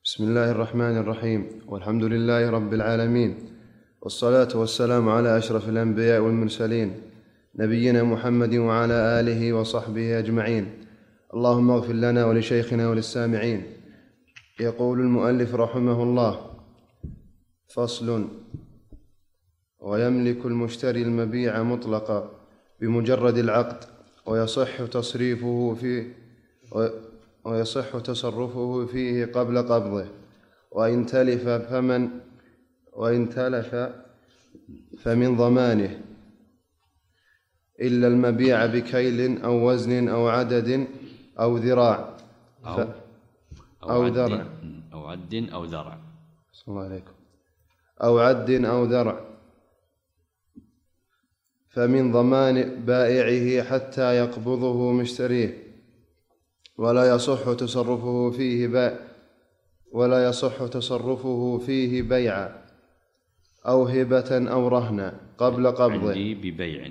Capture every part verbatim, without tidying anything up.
بسم الله الرحمن الرحيم، والحمد لله رب العالمين، والصلاة والسلام على أشرف الأنبياء والمرسلين، نبينا محمد وعلى آله وصحبه أجمعين. اللهم اغفر لنا ولشيخنا وللسامعين. يقول المؤلف رحمه الله: فصل: ويملك المشتري المبيع مطلقا بمجرد العقد، ويصح تصريفه فيه ويصح تصرفه فيه قبل قبضه، وإن تلف فمن وإن تلف فمن ضمانه، إلا المبيع بكيل أو وزن أو عدد أو ذراع أو, ف... أو, أو ذرع أو عد أو ذرع صلى الله عليكم أو عد أو ذرع فمن ضمان بائعه حتى يقبضه مشتريه، ولا يصح تصرفه فيه بيع ولا يصح تصرفه فيه بيعا أو هبة أو رهنا قبل قبضه. عندي ببيع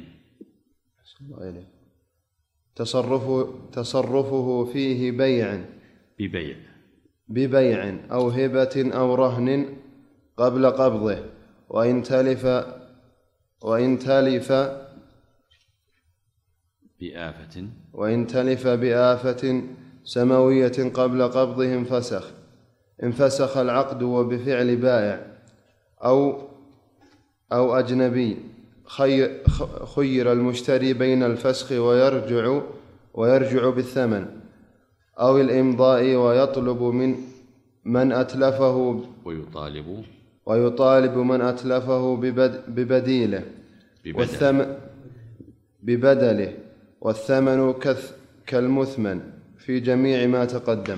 تصرفه تصرفه فيه بيع ببيع ببيع أو هبة أو رهن قبل قبضه، وإن تلف وإن تلف بآفة وإن تلف بآفة سماوية قبل قبضه انفسخ انفسخ العقد وبفعل بائع أو أو أجنبي. خير المشتري بين الفسخ ويرجع ويرجع بالثمن، أو الإمضاء ويطلب من من أتلفه ويطالب ويطالب من أتلفه ببديله والثمن ببدله، والثمن كالمثمن في جميع ما تقدم.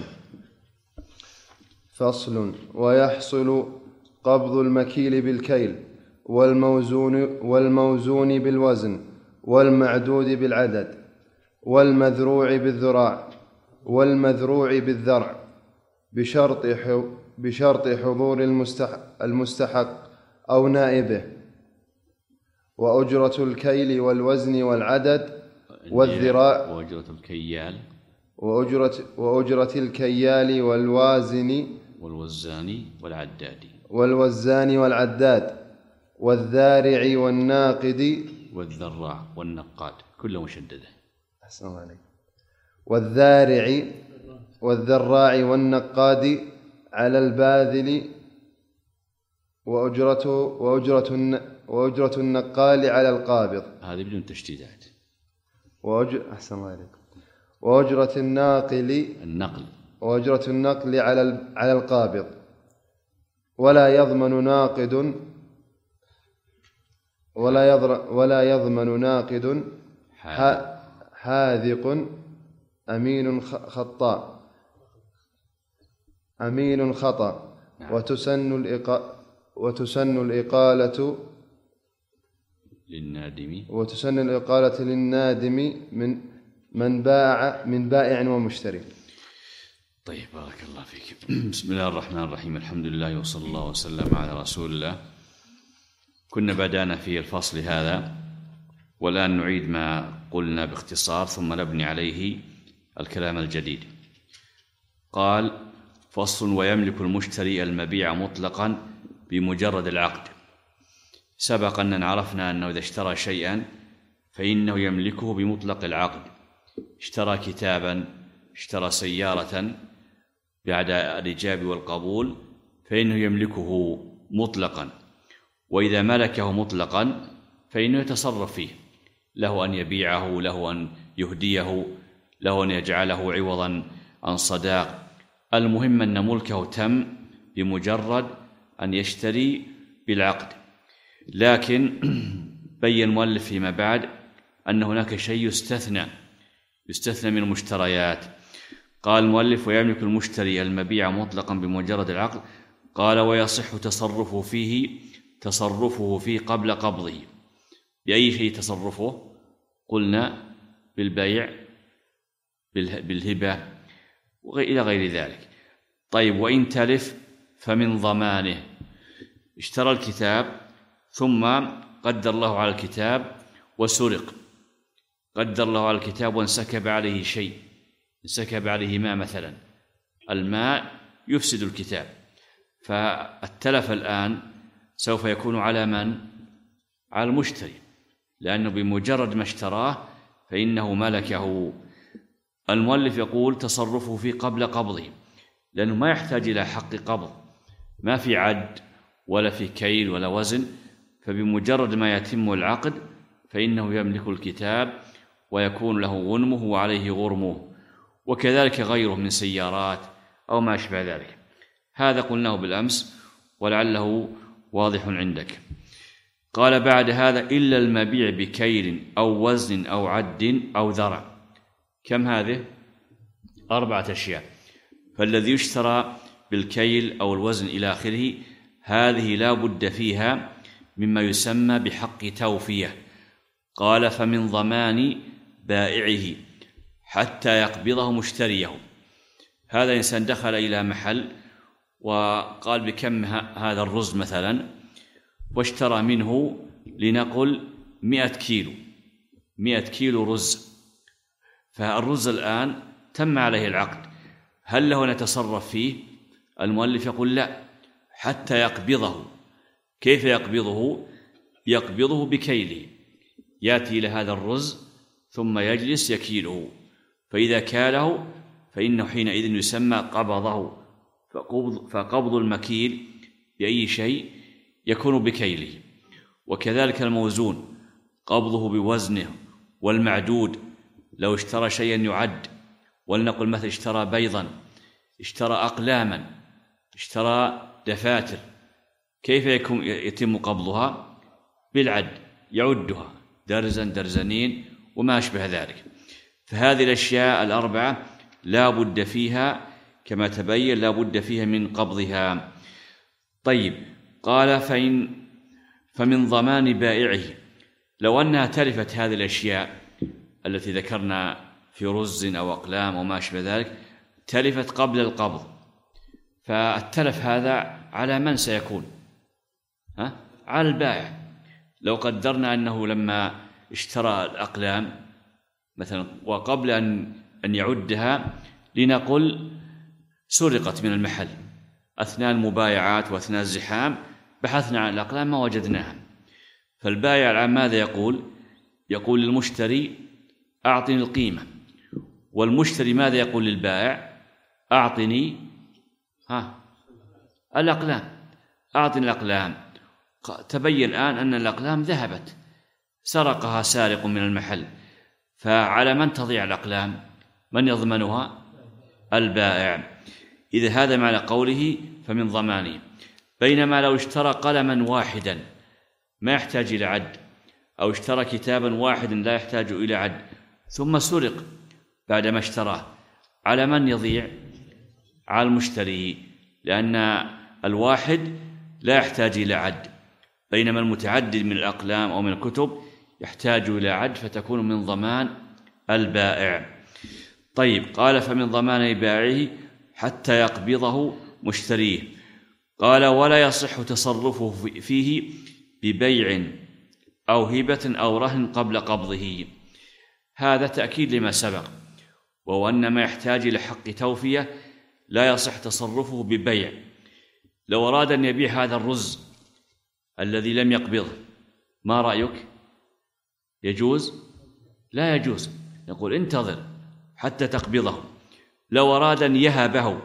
فصل: ويحصل قبض المكيل بالكيل والموزون, والموزون بالوزن والمعدود بالعدد والمذروع بالذراع والمذروع بالذرع بشرط بشرط حضور المستحق أو نائبه، وأجرة الكيل والوزن والعدد والذراع وأجرة الكيال وأجرة, وأجرة الكيال والوازن والوزان والعداد والوزان والعداد والذارع والناقد والذراع والنقاد، كله مشددة. أحسن الله عليك. والذارع والذراع والنقاد على الباذل، وأجرة وأجرة وأجرة النقال على القابض. هذه بدون تشديدات. وأجر أحسن الله عليك. وأجرة الناقل النقل وأجرة النقل على على القابض، ولا يضمن ناقد ولا يضر ولا يضمن ناقد حاذق أمين خطأ أمين خطأ وتسن الإقا وتسن الإقالة للنادم وتسن الإقالة للنادم من من باع من بائع ومشتري. طيب، بارك الله فيك. بسم الله الرحمن الرحيم، الحمد لله وصلى الله وسلم على رسول الله. كنا بدأنا في الفصل هذا، والآن نعيد ما قلنا باختصار ثم نبني عليه الكلام الجديد. قال: فصل: ويملك المشتري المبيع مطلقا بمجرد العقد. سبق أن عرفنا أنه إذا اشترى شيئا فإنه يملكه بمطلق العقد. اشترى كتابا، اشترى سيارة، بعد الإجابة والقبول فإنه يملكه مطلقا. وإذا ملكه مطلقا فإنه يتصرف فيه، له أن يبيعه، له أن يهديه، له أن يجعله عوضا عن صداق. المهم أن ملكه تم بمجرد أن يشتري بالعقد. لكن بين المؤلف فيما بعد أن هناك شيء يستثنى يستثنى من المشتريات. قال المؤلف: ويملك المشتري المبيع مطلقا بمجرد العقد. قال: ويصح تصرفه فيه تصرفه فيه قبل قبضه. بأي شيء تصرفه؟ قلنا بالبيع، بالهبة، إلى غير ذلك. طيب، وإن تلف فمن ضمانه. اشترى الكتاب ثم قدر الله على الكتاب وسرق، قدر الله على الكتاب وانسكب عليه شيء، انسكب عليه ماء مثلا، الماء يفسد الكتاب. فالتلف الآن سوف يكون على من؟ على المشتري، لأنه بمجرد ما اشتراه فإنه ملكه. المؤلف يقول تصرفه فيه قبل قبضه، لأنه ما يحتاج إلى حق قبض، ما في عد ولا في كيل ولا وزن، فبمجرد ما يتم العقد فإنه يملك الكتاب ويكون له غنمه وعليه غرمه، وكذلك غيره من سيارات أو ما أشبه ذلك. هذا قلناه بالأمس ولعله واضح عندك. قال بعد هذا إلا المبيع بكيل أو وزن أو عد أو ذرع. كم هذه؟ أربعة أشياء. فالذي يشترى بالكيل أو الوزن إلى آخره هذه لا بد فيها مما يسمى بحق توفية. قال فمن ضمان بائعه حتى يقبضه مشتريه. هذا إنسان دخل إلى محل وقال بكم هذا الرز مثلا، واشترى منه لنقل مئة كيلو مئة كيلو رز، فالرز الآن تم عليه العقد، هل له نتصرف فيه؟ المؤلف يقول لا، حتى يقبضه. كيف يقبضه؟ يقبضه بكيله، يأتي إلى هذا الرز ثم يجلس يكيله، فإذا كاله فإنه حينئذ يسمى قبضه. فقبض, فقبض المكيل بأي شيء يكون بكيله. وكذلك الموزون قبضه بوزنه، والمعدود لو اشترى شيئا يعد، ولنقل مثل اشترى بيضا، اشترى أقلاما، اشترى دفاتر، كيف يكون يتم قبضها؟ بالعد، يعدها درزا درزنين وما أشبه ذلك. فهذه الأشياء الأربعة لا بد فيها كما تبين، لا بد فيها من قبضها. طيب، قال فإن فمن ضمان بائعه، لو أنها تلفت هذه الأشياء التي ذكرنا في رز أو أقلام وما أشبه ذلك، تلفت قبل القبض، فالتلف هذا على من سيكون؟ ها؟ على البائع. لو قدرنا أنه لما اشترى الأقلام مثلا وقبل أن أن يعدها لنقل سرقت من المحل أثناء المبايعات وأثناء الزحام، بحثنا عن الأقلام ما وجدناها، فالبائع الآن ماذا يقول؟ يقول للمشتري أعطني القيمة، والمشتري ماذا يقول للبائع؟ أعطني ها الأقلام، أعطني الأقلام. تبين الآن أن الأقلام ذهبت، سرقها سارق من المحل، فعلى من تضيع الأقلام؟ من يضمنها؟ البائع. إذا هذا معنى قوله فمن ضمانه. بينما لو اشترى قلما واحدا ما يحتاج إلى عد، أو اشترى كتابا واحدا لا يحتاج إلى عد ثم سرق بعدما اشتراه، على من يضيع؟ على المشتري، لأن الواحد لا يحتاج إلى عد، بينما المتعدد من الأقلام أو من الكتب يحتاج إلى عد، فتكون من ضمان البائع. طيب، قال فمن ضمان بائعه حتى يقبضه مشتريه. قال ولا يصح تصرفه فيه ببيع أو هبة أو رهن قبل قبضه. هذا تأكيد لما سبق، وهو أن ما يحتاج إلى حق توفية لا يصح تصرفه ببيع. لو أراد أن يبيع هذا الرز الذي لم يقبضه، ما رأيك؟ يجوز؟ لا يجوز، نقول انتظر حتى تقبضه. لو أراد أن يهبه،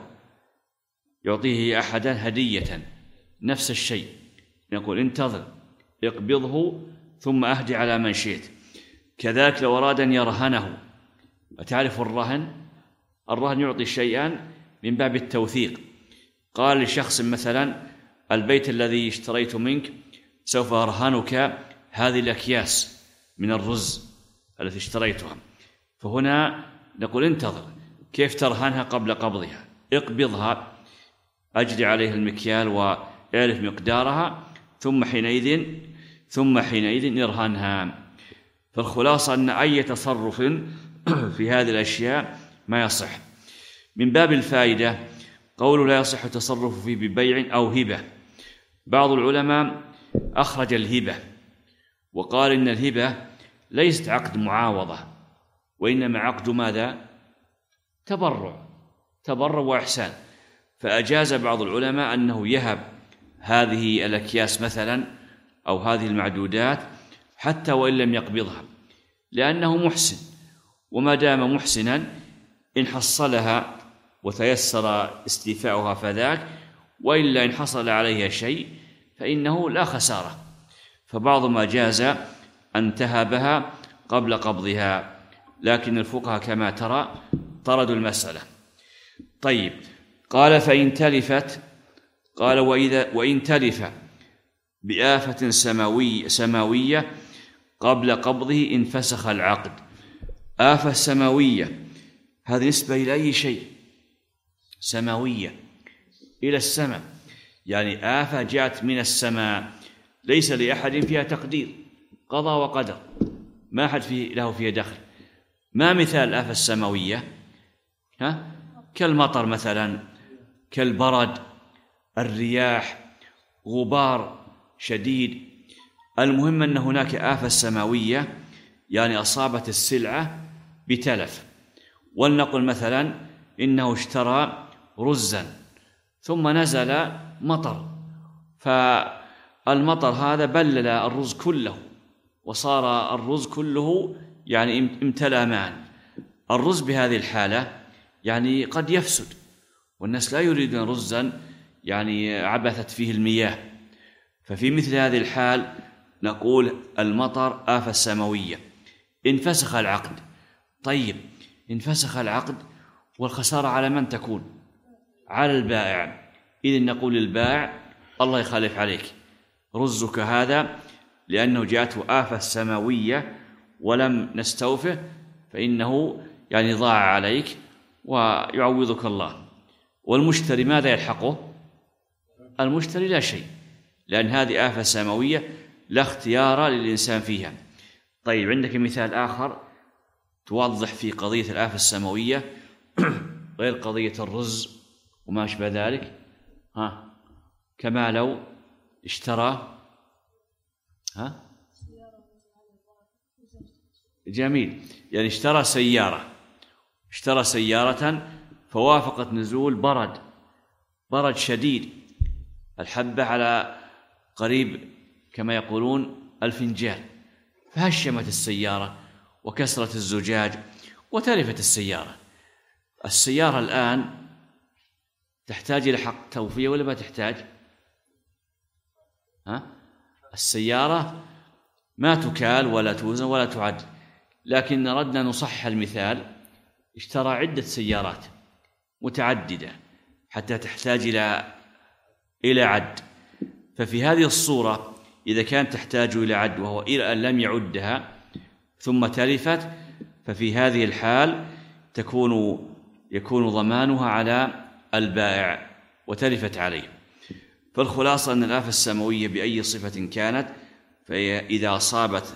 يعطيه أحدا هدية نفس الشيء، نقول انتظر اقبضه ثم أهدي على من شئت. كذلك لو أراد أن يرهنه، أتعرف الرهن؟ الرهن يعطي شيئا من باب التوثيق. قال لشخص مثلا البيت الذي اشتريت منك سوف أرهنك هذه الأكياس من الرز التي اشتريتها، فهنا نقول انتظر، كيف ترهنها قبل قبضها؟ اقبضها، أجري عليها المكيال وإعرف مقدارها، ثم حينئذ ثم حينئذ يرهنها. فالخلاصة أن أي تصرف في هذه الأشياء ما يصح. من باب الفائدة قول لا يصح التصرف فيه ببيع أو هبة. بعض العلماء أخرج الهبة وقال إن الهبة ليست عقد معاوضة، وإنما عقد ماذا؟ تبرع، تبرع وإحسان. فأجاز بعض العلماء أنه يهب هذه الأكياس مثلا أو هذه المعدودات حتى وإن لم يقبضها، لأنه محسن، وما دام محسنا إن حصلها وتيسر استيفاؤها فذاك، وإلا إن حصل عليها شيء فإنه لا خسارة. فبعض ما جاز أن تهبها قبل قبضها، لكن الفقهاء كما ترى طردوا المسألة. طيب، قال فإن تلفت، قال وإذا وإن تلف بآفة سماوية, سماوية قبل قبضه انفسخ العقد. آفة سماوية هذه نسبة إلى أي شيء؟ سماوية، إلى السماء، يعني آفة جاءت من السماء ليس لأحد فيها تقدير، قضى وقدر، ما أحد فيه له فيها دخل. ما مثال الآفة السماوية؟ ها؟ كالمطر مثلا، كالبرد، الرياح، غبار شديد. المهم أن هناك آفة سماوية يعني أصابت السلعة بتلف. ولنقل مثلا إنه اشترى رزا ثم نزل مطر، فالمطر هذا بلل الرز كله وصار الرز كله يعني امتلأ معا. الرز بهذه الحالة يعني قد يفسد، والناس لا يريدون رزا يعني عبثت فيه المياه. ففي مثل هذه الحال نقول المطر آفة سماوية، انفسخ العقد. طيب، انفسخ العقد والخسارة على من تكون؟ على البائع. إذن نقول للبائع الله يخالف عليك، رزك هذا لأنه جاءته آفة سماوية ولم نستوفه فإنه يعني ضاع عليك ويعوضك الله. والمشتري ماذا يلحقه؟ المشتري لا شيء، لأن هذه آفة سماوية لا اختيار للإنسان فيها. طيب، عندك مثال آخر توضح في قضية الآفة السماوية غير قضية الرز وما أشبه ذلك؟ ها، كما لو اشترى ها جميل، يعني اشترى سيارة اشترى سيارة فوافقت نزول برد برد شديد، الحبة على قريب كما يقولون الفنجان، فهشمت السيارة وكسرت الزجاج وتلفت السيارة. السيارة الآن تحتاج إلى حق توفية ولا ما تحتاج؟ ها؟ السيارة ما تكال ولا توزن ولا تعد، لكن أردنا نصحح المثال، اشترى عدة سيارات متعددة حتى تحتاج إلى إلى عد. ففي هذه الصورة إذا كانت تحتاج إلى عد وهو إلى أن لم يعدها ثم تلفت، ففي هذه الحال تكون يكون ضمانها على البائع وتلفت عليه. فالخلاصة أن الآفة السماوية بأي صفة كانت فإذا أصابت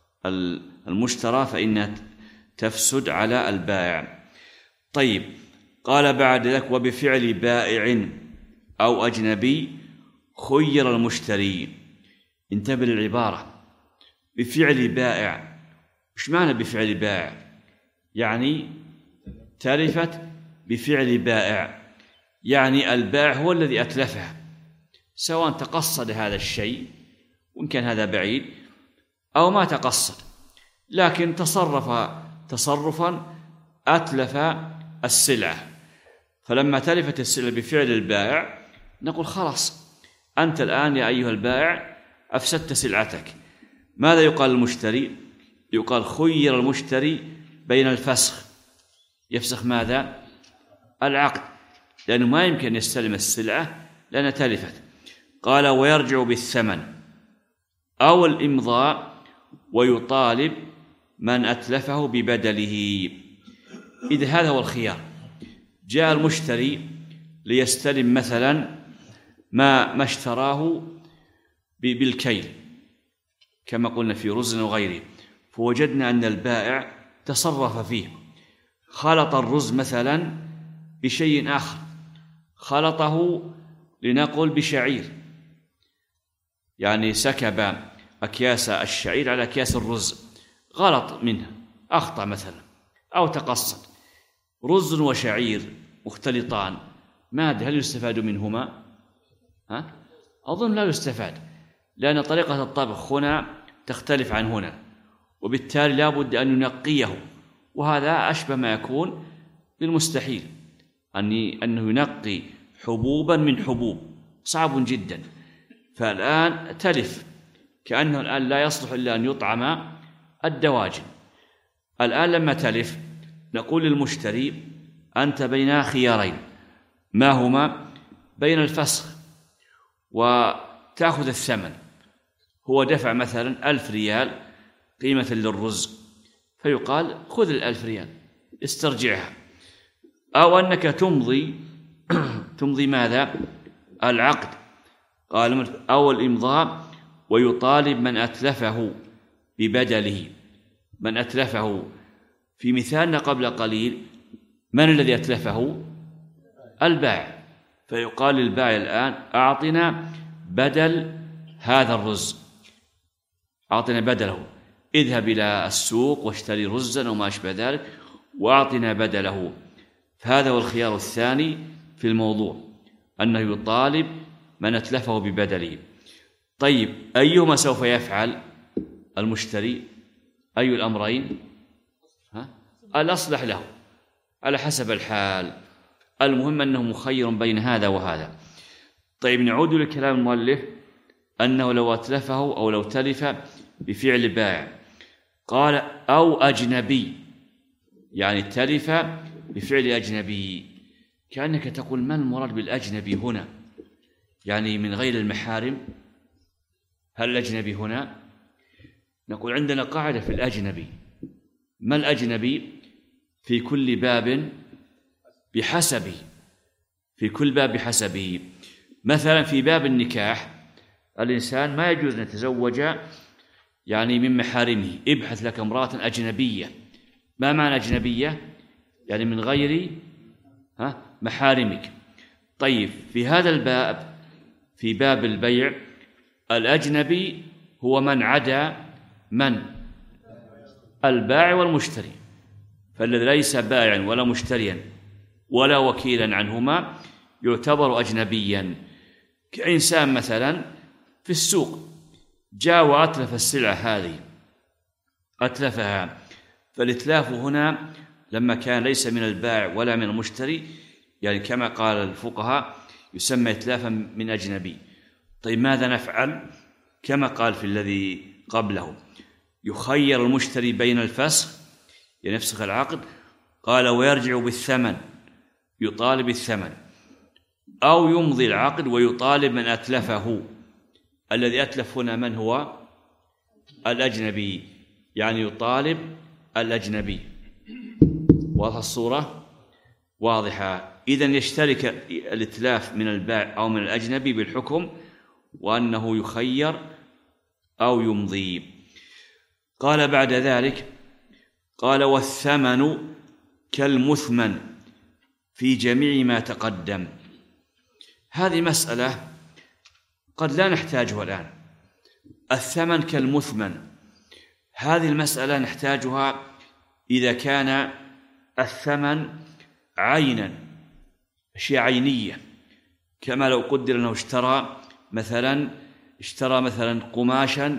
المشترى فإنها تفسد على البائع. طيب، قال بعد ذلك وبفعل بائع أو أجنبي خير المشتري. انتبه للعبارة، بفعل بائع. إيش معنى بفعل بائع؟ يعني تلفت بفعل بائع، يعني البائع هو الذي أتلفها، سواء تقصد هذا الشيء وإن كان هذا بعيد أو ما تقصد، لكن تصرف تصرفا أتلف السلعة. فلما تلفت السلعة بفعل البائع نقول خلاص أنت الآن يا أيها البائع أفسدت سلعتك. ماذا يقال للمشتري؟ يقال خير المشتري بين الفسخ، يفسخ ماذا؟ العقد، لأنه ما يمكن يستلم السلعة لأنها تلفت. قال ويرجع بالثمن أو الإمضاء ويطالب من أتلفه ببدله. إذا هذا هو الخيار، جاء المشتري ليستلم مثلا ما ما اشتراه بالكيل كما قلنا في رز وغيره، فوجدنا أن البائع تصرف فيه، خلط الرز مثلا بشيء آخر، خلطه لنقل بشعير، يعني سكب أكياس الشعير على أكياس الرز، غلط منه، أخطأ مثلا أو تقصد. رز وشعير مختلطان مادة، هل يستفاد منهما؟ ها؟ أظن لا يستفاد، لأن طريقة الطبخ هنا تختلف عن هنا، وبالتالي لا بد أن ينقيه، وهذا أشبه ما يكون بالمستحيل، أنه ينقي حبوبا من حبوب، صعب جدا. فالآن تلف، كأنه الآن لا يصلح إلا أن يطعم الدواجن. الآن لما تلف نقول للمشتري أنت بين خيارين، ما هما؟ بين الفسخ وتأخذ الثمن، هو دفع مثلا ألف ريال قيمة للرز، فيقال خذ الألف ريال استرجعها، أو أنك تمضي تمضي ماذا؟ العقد، قال أو الإمضاء، ويطالب من أتلفه ببدله. من أتلفه في مثالنا قبل قليل، من الذي أتلفه؟ البائع، فيقال للبائع الآن أعطنا بدل هذا الرز، أعطنا بدله، اذهب إلى السوق واشتري رزا وما أشبه ذلك وأعطنا بدله. فهذا هو الخيار الثاني في الموضوع، أنه يطالب من أتلفه ببدله. طيب أيهما سوف يفعل المشتري؟ أي الأمرين؟ ها؟ الأصلح له على حسب الحال، المهم أنه مخير بين هذا وهذا. طيب نعود لكلام المؤلف، أنه لو أتلفه أو لو تلف بفعل بائع، قال أو أجنبي، يعني تلف بفعل أجنبي، كأنك تقول ما المراد بالأجنبي هنا؟ يعني من غير المحارم؟ هل الأجنبي هنا؟ نقول عندنا قاعدة في الأجنبي، ما الأجنبي؟ في كل باب بحسبه، في كل باب بحسبه. مثلا في باب النكاح الإنسان ما يجوز أن يتزوج يعني من محارمه، ابحث لك امرأة أجنبية. ما معنى أجنبية؟ يعني من غير ها محارمك. طيب في هذا الباب، في باب البيع، الأجنبي هو من عدا من؟ البائع والمشتري، فالذي ليس بائعا ولا مشتريا ولا وكيلا عنهما يعتبر أجنبيا. كإنسان مثلا في السوق جاء وأتلف السلعة هذه، أتلفها، فالإتلاف هنا لما كان ليس من البائع ولا من المشتري، يعني كما قال الفقهاء يسمى إتلافا من أجنبي. طيب ماذا نفعل؟ كما قال في الذي قبله، يخير المشتري بين الفسخ، ينفسخ العقد، قال ويرجع بالثمن، يطالب الثمن، أو يمضي العقد ويطالب من أتلفه. الذي أتلف هنا من هو؟ الأجنبي، يعني يطالب الأجنبي. واضحة الصورة؟ واضحة. إذن يشترك الإتلاف من البائع أو من الأجنبي بالحكم، وأنه يخير أو يمضي. قال بعد ذلك، قال والثمن كالمثمن في جميع ما تقدم. هذه مسألة قد لا نحتاجها الآن. الثمن كالمثمن، هذه المسألة نحتاجها إذا كان الثمن عينا، أشياء عينية، كما لو قدر أنه اشترى مثلا اشترى مثلا قماشا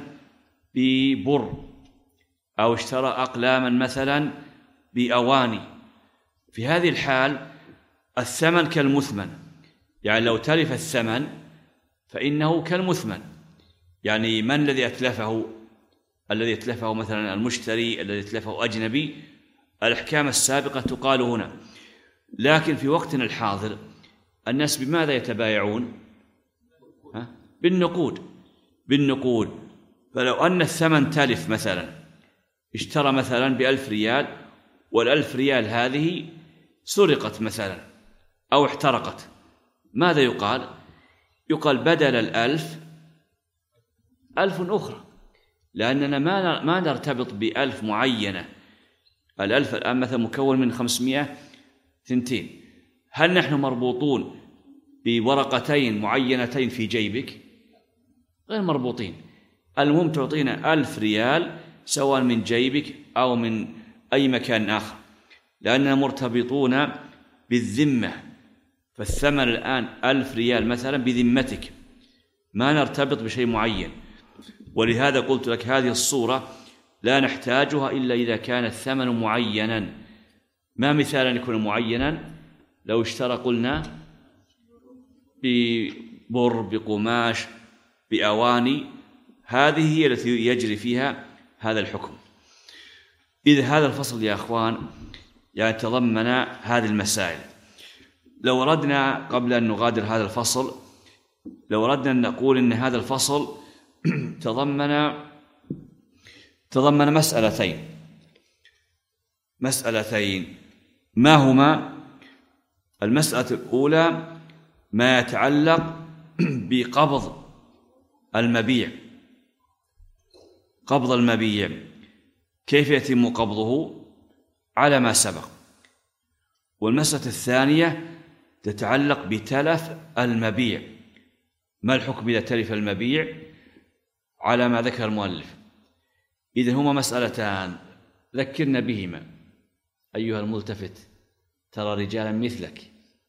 ببر، أو اشترى أقلاما مثلا بأواني. في هذه الحال الثمن كالمثمن، يعني لو تلف الثمن فإنه كالمثمن. يعني من الذي أتلفه؟ الذي أتلفه مثلا المشتري، الذي أتلفه أجنبي. الأحكام السابقة تقال هنا. لكن في وقتنا الحاضر الناس بماذا يتبايعون؟ ها؟ بالنقود، بالنقود. فلو أن الثمن تلف مثلا، اشترى مثلا بألف ريال، والألف ريال هذه سرقت مثلا أو احترقت، ماذا يقال؟ يقال بدل الألف ألف أخرى، لأننا ما ما نرتبط بألف معينة. الألف الآن مثلا مكون من خمسمائة ثنتين، هل نحن مربوطون بورقتين معينتين في جيبك؟ غير مربوطين. المهم تعطينا ألف ريال سواء من جيبك أو من أي مكان آخر، لأننا مرتبطون بالذمة، فالثمن الآن ألف ريال مثلا بذمتك، ما نرتبط بشيء معين. ولهذا قلت لك هذه الصورة لا نحتاجها إلا إذا كان الثمن معينا. ما مثال أن يكون معينا؟ لو اشترى قلنا ببر، بقماش، بأواني، هذه هي التي يجري فيها هذا الحكم. إذا هذا الفصل يا أخوان يعني تضمن هذه المسائل. لو أردنا قبل أن نغادر هذا الفصل، لو أردنا أن نقول أن هذا الفصل تضمن تضمن مسألتين مسألتين ما هما؟ المسألة الأولى ما يتعلق بقبض المبيع، قبض المبيع كيف يتم قبضه على ما سبق. والمسألة الثانية تتعلق بتلف المبيع، ما الحكم إذا تلف المبيع على ما ذكر المؤلف. إذن هما مسألتان ذكرنا بهما أيها الملتفت، ترى رجالا مثلك.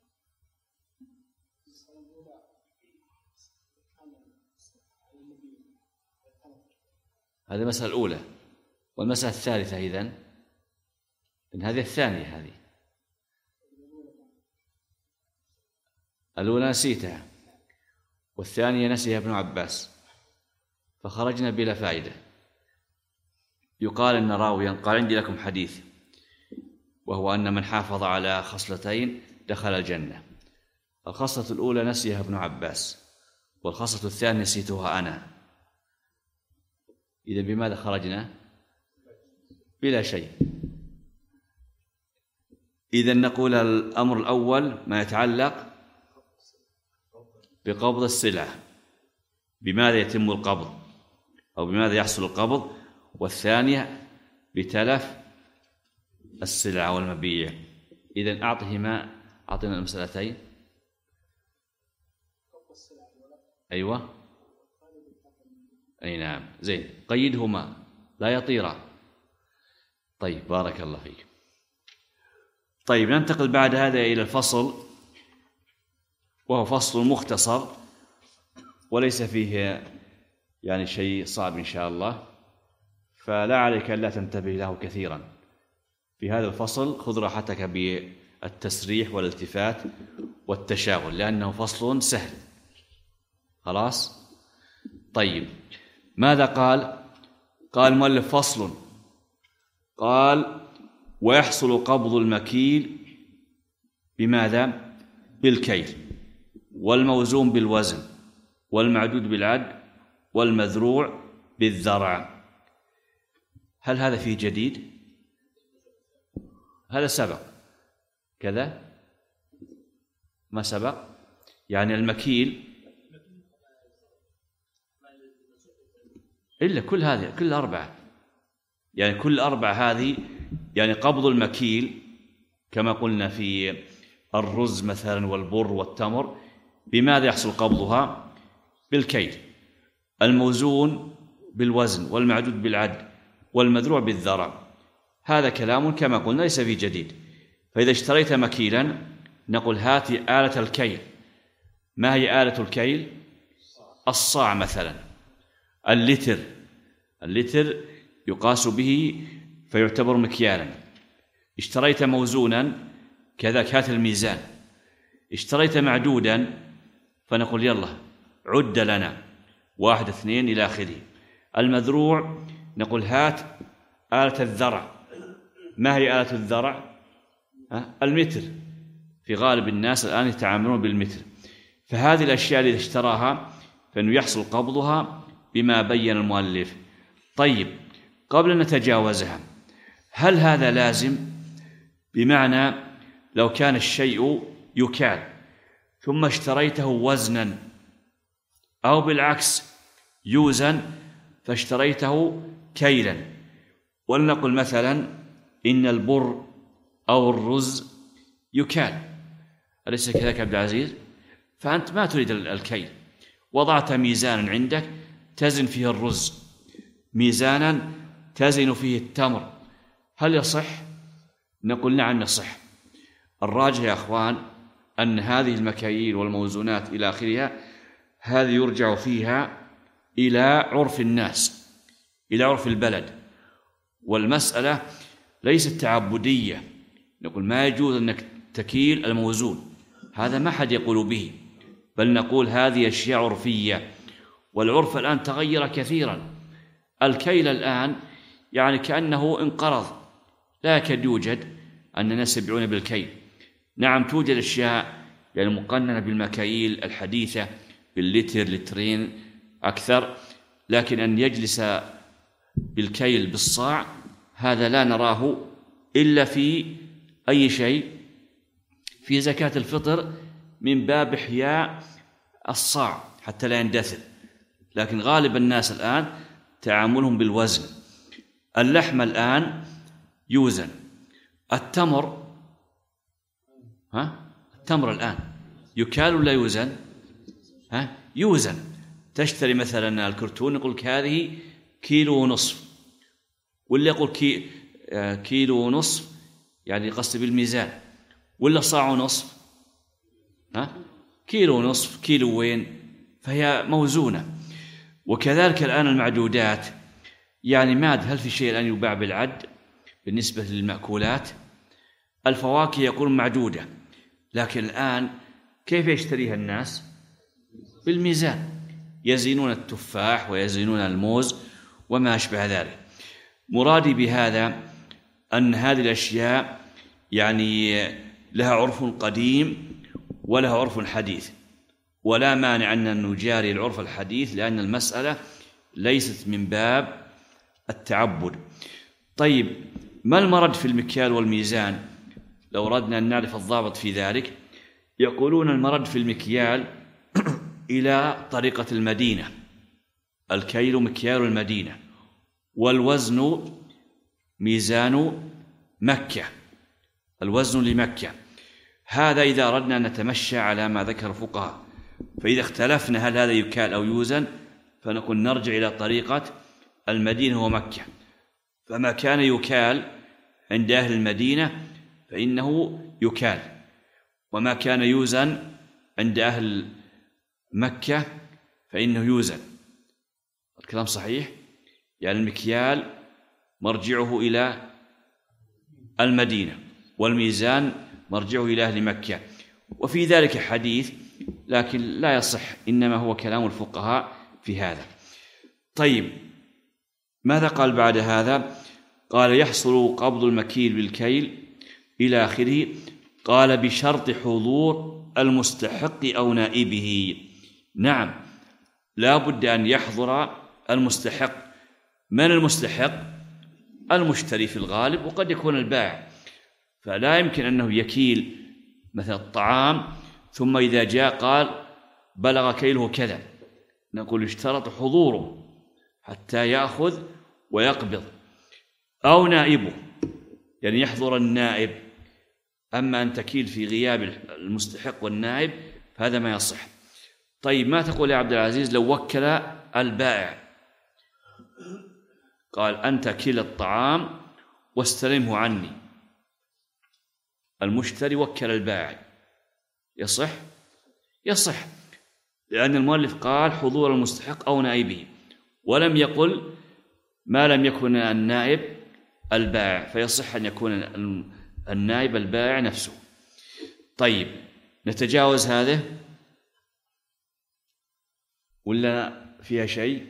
هذه المسألة الأولى. والمسألة الثالثة إذن إن هذه الثانية، هذه الأولى نسيتها والثانية نسيها ابن عباس، فخرجنا بلا فائدة. يقال أن راويا قال عندي لكم حديث، وهو أن من حافظ على خصلتين دخل الجنة. الخصلة الأولى نسيها ابن عباس، والخصلة الثانية نسيتها أنا. إذن بماذا خرجنا؟ بلا شيء. إذن نقول الأمر الأول ما يتعلق بقبض السلعة، بماذا يتم القبض أو بماذا يحصل القبض، والثانية بتلف السلعة والمبيع. إذن أعطهما، أعطينا المسألتين. أيوة، أي نعم، زين، قيدهما لا يطيرا. طيب بارك الله فيك. طيب ننتقل بعد هذا إلى الفصل، وهو فصل مختصر وليس فيه يعني شيء صعب إن شاء الله، فلا عليك ألا تنتبه له كثيرا. في هذا الفصل خذ راحتك بالتسريح والالتفات والتشاغل، لأنه فصل سهل. خلاص؟ طيب ماذا قال؟ قال المؤلف فصل، قال ويحصل قبض المكيل بماذا؟ بالكيل، والموزون بالوزن، والمعدود بالعد، والمذروع بالذرع. هل هذا فيه جديد؟ هذا سبق كذا، ما سبق. يعني المكيل إلا كل هذه، كل أربعة، يعني كل أربعة هذه، يعني قبض المكيل كما قلنا في الرز مثلا والبر والتمر، بماذا يحصل قبضها؟ بالكيل. الموزون بالوزن، والمعدود بالعد، والمذروع بالذرع. هذا كلام كما قلنا ليس فيه جديد. فإذا اشتريت مكيلا نقول هات آلة الكيل. ما هي آلة الكيل؟ الصاع مثلا، اللتر، اللتر يقاس به فيعتبر مكيالا. اشتريت موزونا كذلك هات الميزان. اشتريت معدودا فنقول يلا عد لنا واحد اثنين إلى آخره. المذروع نقول هات آلة الذرع. ما هي آلة الذرع؟ المتر. في غالب الناس الآن يتعاملون بالمتر. فهذه الأشياء اللي اشتراها فإنه يحصل قبضها بما بين المؤلف. طيب قبل أن نتجاوزها، هل هذا لازم؟ بمعنى لو كان الشيء يكال ثم اشتريته وزنا، أو بالعكس يوزن فاشتريته كيلا، ولنقل مثلا إن البر أو الرز يكال، أليس كذلك عبد العزيز؟ فأنت ما تريد الكيل، وضعت ميزانا عندك تزن فيه الرز، ميزانا تزن فيه التمر، هل يصح؟ نقول نعم يصح. الراجح يا أخوان أن هذه المكاييل والموزونات إلى آخرها هذه يرجع فيها إلى عرف الناس، إلى عرف البلد، والمسألة ليست تعبدية. نقول ما يجوز أنك تكيل الموزون، هذا ما حد يقول به، بل نقول هذه أشياء عرفية، والعرف الآن تغير كثيرا. الكيل الآن يعني كأنه انقرض، لا يكاد يوجد أن الناس يبيعون بالكيل. نعم توجد أشياء يعني مقننة بالمكاييل الحديثة باللتر لترين أكثر، لكن أن يجلس بالكيل بالصاع هذا لا نراه إلا في أي شيء، في زكاة الفطر من باب إحياء الصاع حتى لا يندثر، لكن غالب الناس الآن تعاملهم بالوزن. اللحم الآن يوزن، التمر ها التمر الآن يكال ولا يوزن؟ ها يوزن. تشتري مثلا الكرتون يقول هذه كيلو ونصف، ولا يقول كي كيلو ونصف يعني قصدي بالميزان، ولا صاع ونصف، ها كيلو ونصف كيلوين، فهي موزونة. وكذلك الآن المعدودات، يعني ماد هل في شيء الآن يباع بالعد بالنسبة للمأكولات؟ الفواكه يقول معدودة، لكن الآن كيف يشتريها الناس؟ بالميزان، يزينون التفاح ويزينون الموز وما أشبه ذلك. مرادي بهذا أن هذه الأشياء يعني لها عرف قديم ولها عرف حديث، ولا مانع أن نجاري العرف الحديث، لأن المسألة ليست من باب التعبد. طيب ما المرد في المكيال والميزان؟ لو أردنا أن نعرف الضابط في ذلك، يقولون المرد في المكيال إلى طريقة المدينة، الكيل مكيال المدينة، والوزن ميزان مكة، الوزن لمكة. هذا إذا أردنا أن نتمشى على ما ذكر الفقهاء، فإذا اختلفنا هل هذا يكال أو يوزن فنقول نرجع إلى طريقة المدينة ومكة، فما كان يكال عند أهل المدينة فإنه يكال، وما كان يوزن عند أهل مكة فإنه يوزن. الكلام صحيح؟ يعني المكيال مرجعه إلى المدينة، والميزان مرجعه إلى أهل مكة، وفي ذلك حديث لكن لا يصح، إنما هو كلام الفقهاء في هذا. طيب ماذا قال بعد هذا؟ قال يحصل قبض المكيل بالكيل إلى آخره. قال بشرط حضور المستحق أو نائبه. نعم لا بد أن يحضر المستحق. من المستحق؟ المشتري في الغالب، وقد يكون البائع، فلا يمكن أنه يكيل مثل الطعام ثم إذا جاء قال بلغ كيله كذا، نقول يشترط حضوره حتى يأخذ ويقبض، أو نائبه يعني يحضر النائب. أما أن تكيل في غياب المستحق والنائب فهذا ما يصح. طيب ما تقول يا عبد العزيز لو وكل البائع قال أنت كيل الطعام واستلمه عني، المشتري وكل البائع، يصح؟ يصح، لأن المؤلف قال حضور المستحق أو نائبه، ولم يقل ما لم يكن النائب البائع، فيصح أن يكون النائب البائع نفسه. طيب نتجاوز هذا ولا فيها شيء؟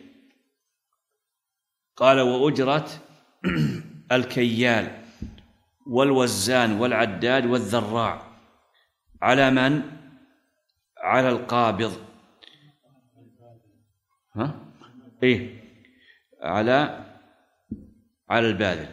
قال وأجرة الكيال والوزان والعداد والذراع على من؟ على القابض. ها؟ إيه على على الباذل.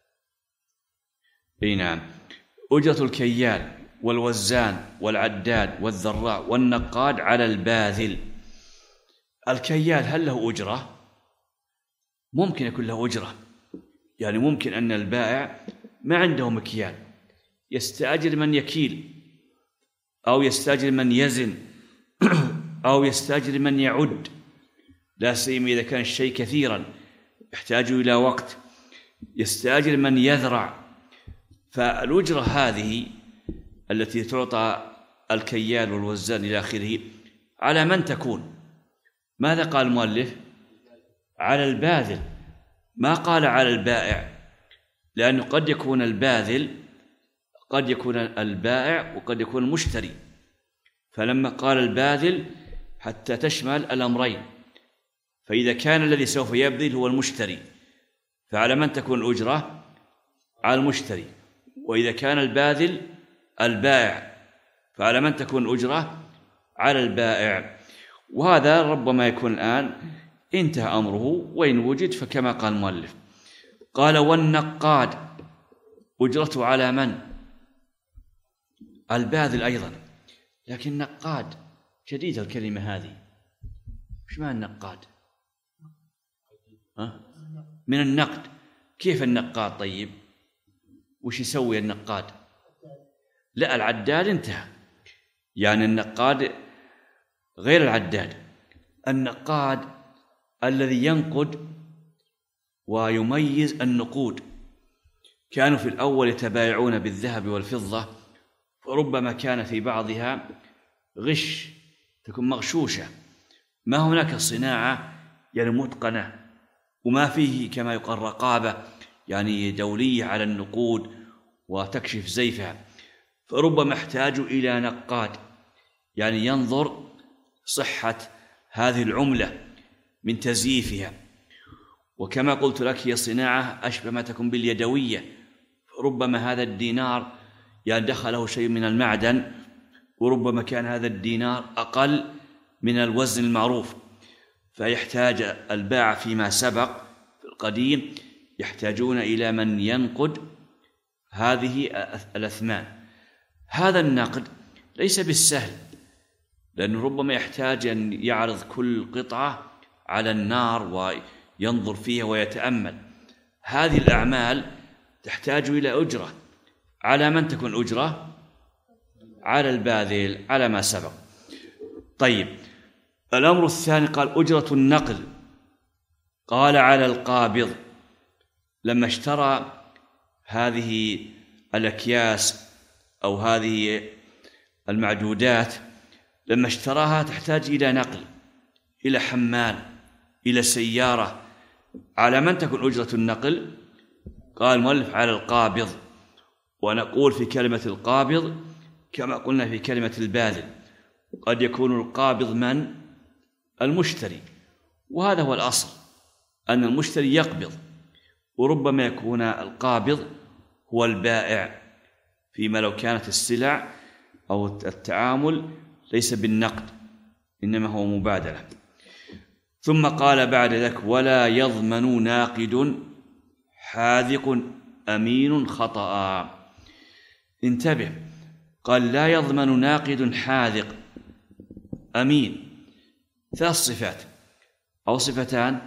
إيه نعم. أجرة الكيال والوزان والعداد والذراع والنقاد على الباذل. الكيال هل له أجرة؟ ممكن يكون له أجرة، يعني ممكن أن البائع ما عنده مكيال، يستأجر من يكيل، أو يستأجر من يزن، أو يستأجر من يعد، لا سيما إذا كان الشيء كثيرا يحتاج إلى وقت، يستأجر من يذرع. فالأجرة هذه التي تعطى الكيال والوزان إلى آخره، على من تكون؟ ماذا قال المؤلف؟ على الباذل، ما قال على البائع، لأنه قد يكون الباذل قد يكون البائع وقد يكون المشتري، فلما قال الباذل حتى تشمل الأمرين، فإذا كان الذي سوف يبذل هو المشتري فعلى من تكون الأجرة؟ على المشتري، وإذا كان الباذل البائع فعلى من تكون الأجرة؟ على البائع. وهذا ربما يكون الآن انتهى أمره، وإن وجد فكما قال المؤلف. قال والنقاد أجرته على من؟ الباذل أيضا، لكن نقاد جديدة الكلمة هذه، وش معنى النقاد؟ أه؟ من النقد. كيف النقاد؟ طيب وش يسوي النقاد؟ لا، العداد انتهى، يعني النقاد غير العداد. النقاد الذي ينقد ويميز النقود. كانوا في الأول يتبايعون بالذهب والفضة، فربما كان في بعضها غش، تكون مغشوشة، ما هناك صناعة يعني متقنة، وما فيه كما يقال رقابة يعني دولية على النقود وتكشف زيفها، فربما احتاجوا إلى نقاد يعني ينظر صحة هذه العملة من تزييفها. وكما قلت لك هي صناعة أشبه ما تكون باليدوية، ربما هذا الدينار يعني دخله شيء من المعدن، وربما كان هذا الدينار أقل من الوزن المعروف، فيحتاج الباعة فيما سبق في القديم يحتاجون إلى من ينقد هذه الأثمان. هذا النقد ليس بالسهل، لأنه ربما يحتاج أن يعرض كل قطعة على النار وينظر فيها ويتأمل. هذه الأعمال تحتاج إلى أجرة. على من تكون أجرة؟ على الباذل، على ما سبق. طيب، الأمر الثاني قال أجرة النقل، قال على القابض. لما اشترى هذه الأكياس أو هذه المعدودات، لما اشتراها تحتاج إلى نقل، إلى حمال، إلى سيارة. على من تكون أجرة النقل؟ قال المؤلف على القابض. ونقول في كلمة القابض كما قلنا في كلمة الباذل، قد يكون القابض من؟ المشتري، وهذا هو الأصل أن المشتري يقبض، وربما يكون القابض هو البائع، فيما لو كانت السلع أو التعامل ليس بالنقد إنما هو مبادلة. ثم قال بعد ذلك ولا يضمن ناقد حاذق أمين خطأ. انتبه، قال لا يضمن ناقد حاذق أمين، ثلاث صفات أو صفتان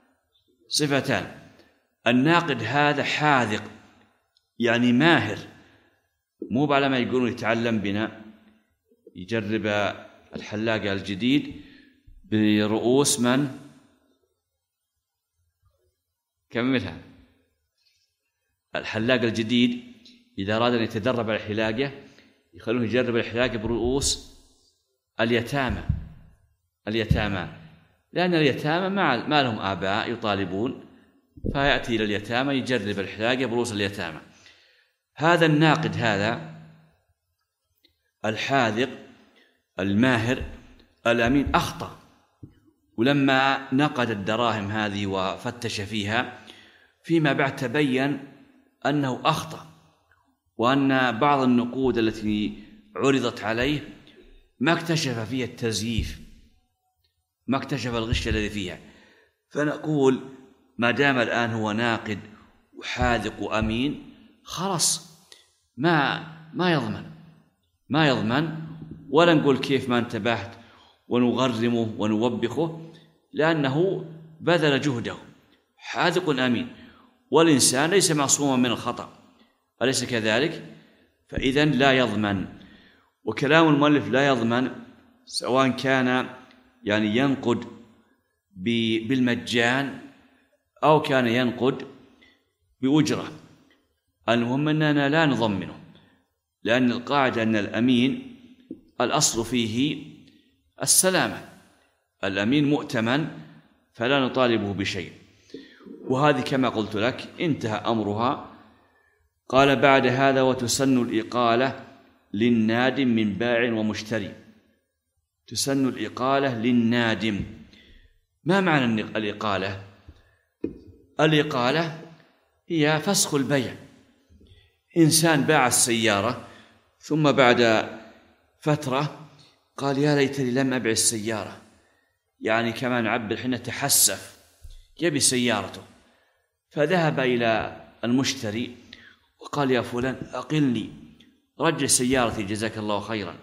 صفتان. الناقد هذا حاذق يعني ماهر، مو على ما يقولون يتعلم بنا، يجرب الحلاقة الجديد برؤوس من؟ كملها. الحلاق الجديد إذا أراد أن يتدرب على الحلاقة يخلونه يجرب الحلاقة برؤوس اليتامى اليتامى لأن اليتامى ما لهم آباء يطالبون، فيأتي إلى اليتامى يجرب الحلاقة برؤوس اليتامى. هذا الناقد هذا الحاذق الماهر الأمين أخطأ، ولما نقد الدراهم هذه وفتش فيها فيما بعد تبين أنه أخطأ، وأن بعض النقود التي عرضت عليه ما اكتشف فيها التزييف، ما اكتشف الغش الذي فيها. فنقول ما دام الآن هو ناقد وحاذق وأمين خلاص ما ما يضمن ما يضمن ولا نقول كيف ما انتبهت ونغرمه ونوبخه، لأنه بذل جهده، حاذق أمين، والإنسان ليس معصوما من الخطأ، أليس كذلك؟ فإذن لا يضمن. وكلام المؤلف لا يضمن سواء كان يعني ينقد بالمجان أو كان ينقد بأجرة، المهم أننا لا نضمنه، لأن القاعدة أن الأمين الأصل فيه السلامة، الأمين مؤتمن فلا نطالبه بشيء. وهذه كما قلت لك انتهى أمرها. قال بعد هذا وتسن الإقالة للنادم من باع ومشتري. تسن الإقالة للنادم. ما معنى الإقالة؟ الإقالة هي فسخ البيع. إنسان باع السيارة ثم بعد فترة قال يا ليتني لم أبع السيارة، يعني كما نعبر حين تحسف يبي سيارته، فذهب إلى المشتري وقال يا فلان أقلني، رجع سيارتي جزاك الله خيرا.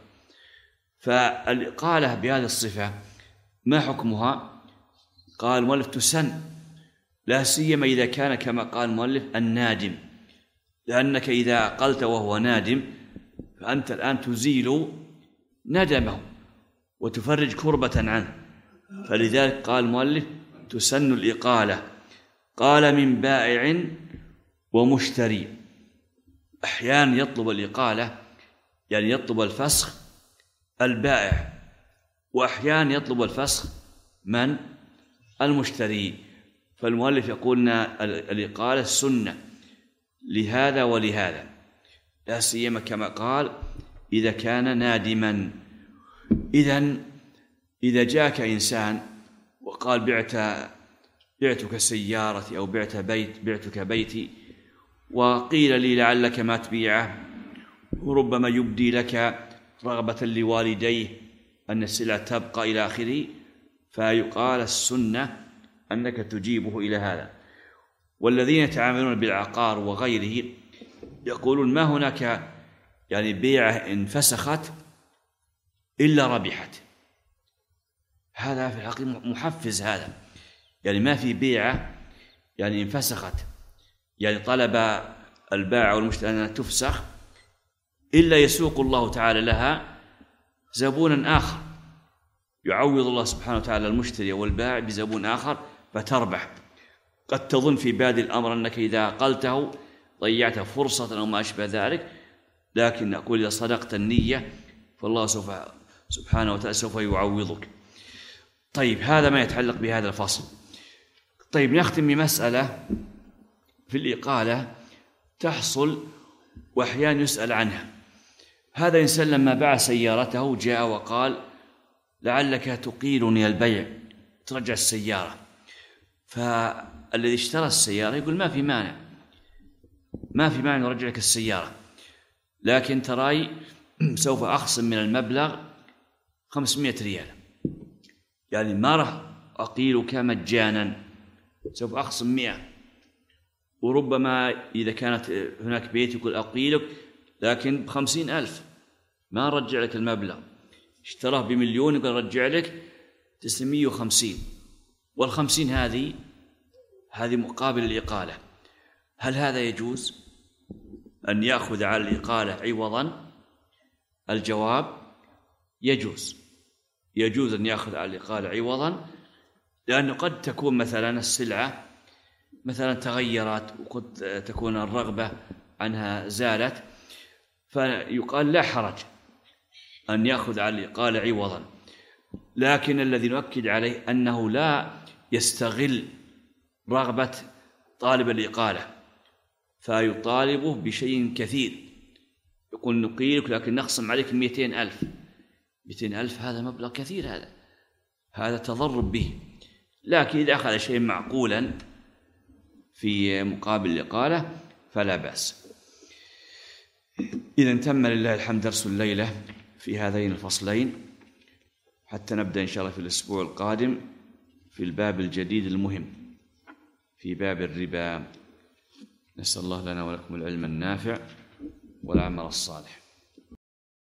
فالإقالة بهذه الصفة ما حكمها؟ قال المؤلف تسن، لا سيما إذا كان كما قال المؤلف النادم، لأنك إذا أقلت وهو نادم فأنت الآن تزيل ندمه وتفرج كربة عنه، فلذلك قال المؤلف تسن الإقالة. قال من بائع ومشتري. أحيانا يطلب الإقالة يعني يطلب الفسخ البائع، وأحيانا يطلب الفسخ من؟ المشتري. فالمؤلف يقولنا الإقالة سنة لهذا ولهذا، لا سيما كما قال إذا كان نادما. إذن إذا جاءك إنسان وقال بعت بعتك سيارتي أو بعت بيت بعتك بيتي، وقيل لي لعلك ما تبيعه، وربما يبدي لك رغبة لوالديه أن السلعة تبقى إلى آخره، فيقال السنة أنك تجيبه إلى هذا. والذين يتعاملون بالعقار وغيره يقولون ما هناك يعني بيعة انفسخت إلا ربحت. هذا في الحقيقة محفز، هذا يعني ما في بيعة يعني انفسخت، يعني طلب البائع والمشتري أنها تفسخ إلا يسوق الله تعالى لها زبونا آخر، يعوض الله سبحانه وتعالى المشتري والبائع بزبون آخر فتربح. قد تظن في بادئ الأمر أنك إذا قلته ضيعت فرصة أو ما أشبه ذلك، لكن أقول إذا صدقت النية فالله سوف سبحانه وتعالى سوف يعوضك. طيب هذا ما يتعلق بهذا الفصل. طيب نختم بمسألة في الإقالة تحصل وأحيانا يسأل عنها. هذا إنسان لما باع سيارته جاء وقال لعلك تقيلني البيع ترجع السيارة، فالذي اشترى السيارة يقول ما في مانع ما في مانع نرجع لك السيارة، لكن تراي سوف أخصم من المبلغ خمسمائة ريال، يعني ما راح أقيلك مجانا، سوف أخصم مئة. وربما إذا كانت هناك بيت يقول أقيلك لكن بخمسين ألف، ما رجع لك المبلغ. اشتراه بمليون يقول رجع لك تسعمائة وخمسين، والخمسين هذه هذه مقابل الإقالة. هل هذا يجوز أن يأخذ على الإقالة عوضا؟ الجواب يجوز، يجوز أن يأخذ على الإقالة عوضا، لأنه قد تكون مثلا السلعة مثلا تغيرت وقد تكون الرغبة عنها زالت، فيقال لا حرج أن يأخذ على الإقالة عوضا. لكن الذي نؤكد عليه أنه لا يستغل رغبة طالب الإقالة فيطالبه بشيء كثير، يقول نقيلك لكن نخصم عليك مئتين ألف. مئتين ألف هذا مبلغ كثير، هذا هذا تضرب به. لكن إذا أخذ شيء معقولا في مقابل الإقالة فلا بأس. إذا تم لله الحمد درس الليلة في هذين الفصلين، حتى نبدأ إن شاء الله في الأسبوع القادم في الباب الجديد المهم في باب الربا. نسأل الله لنا ولكم العلم النافع والعمل الصالح.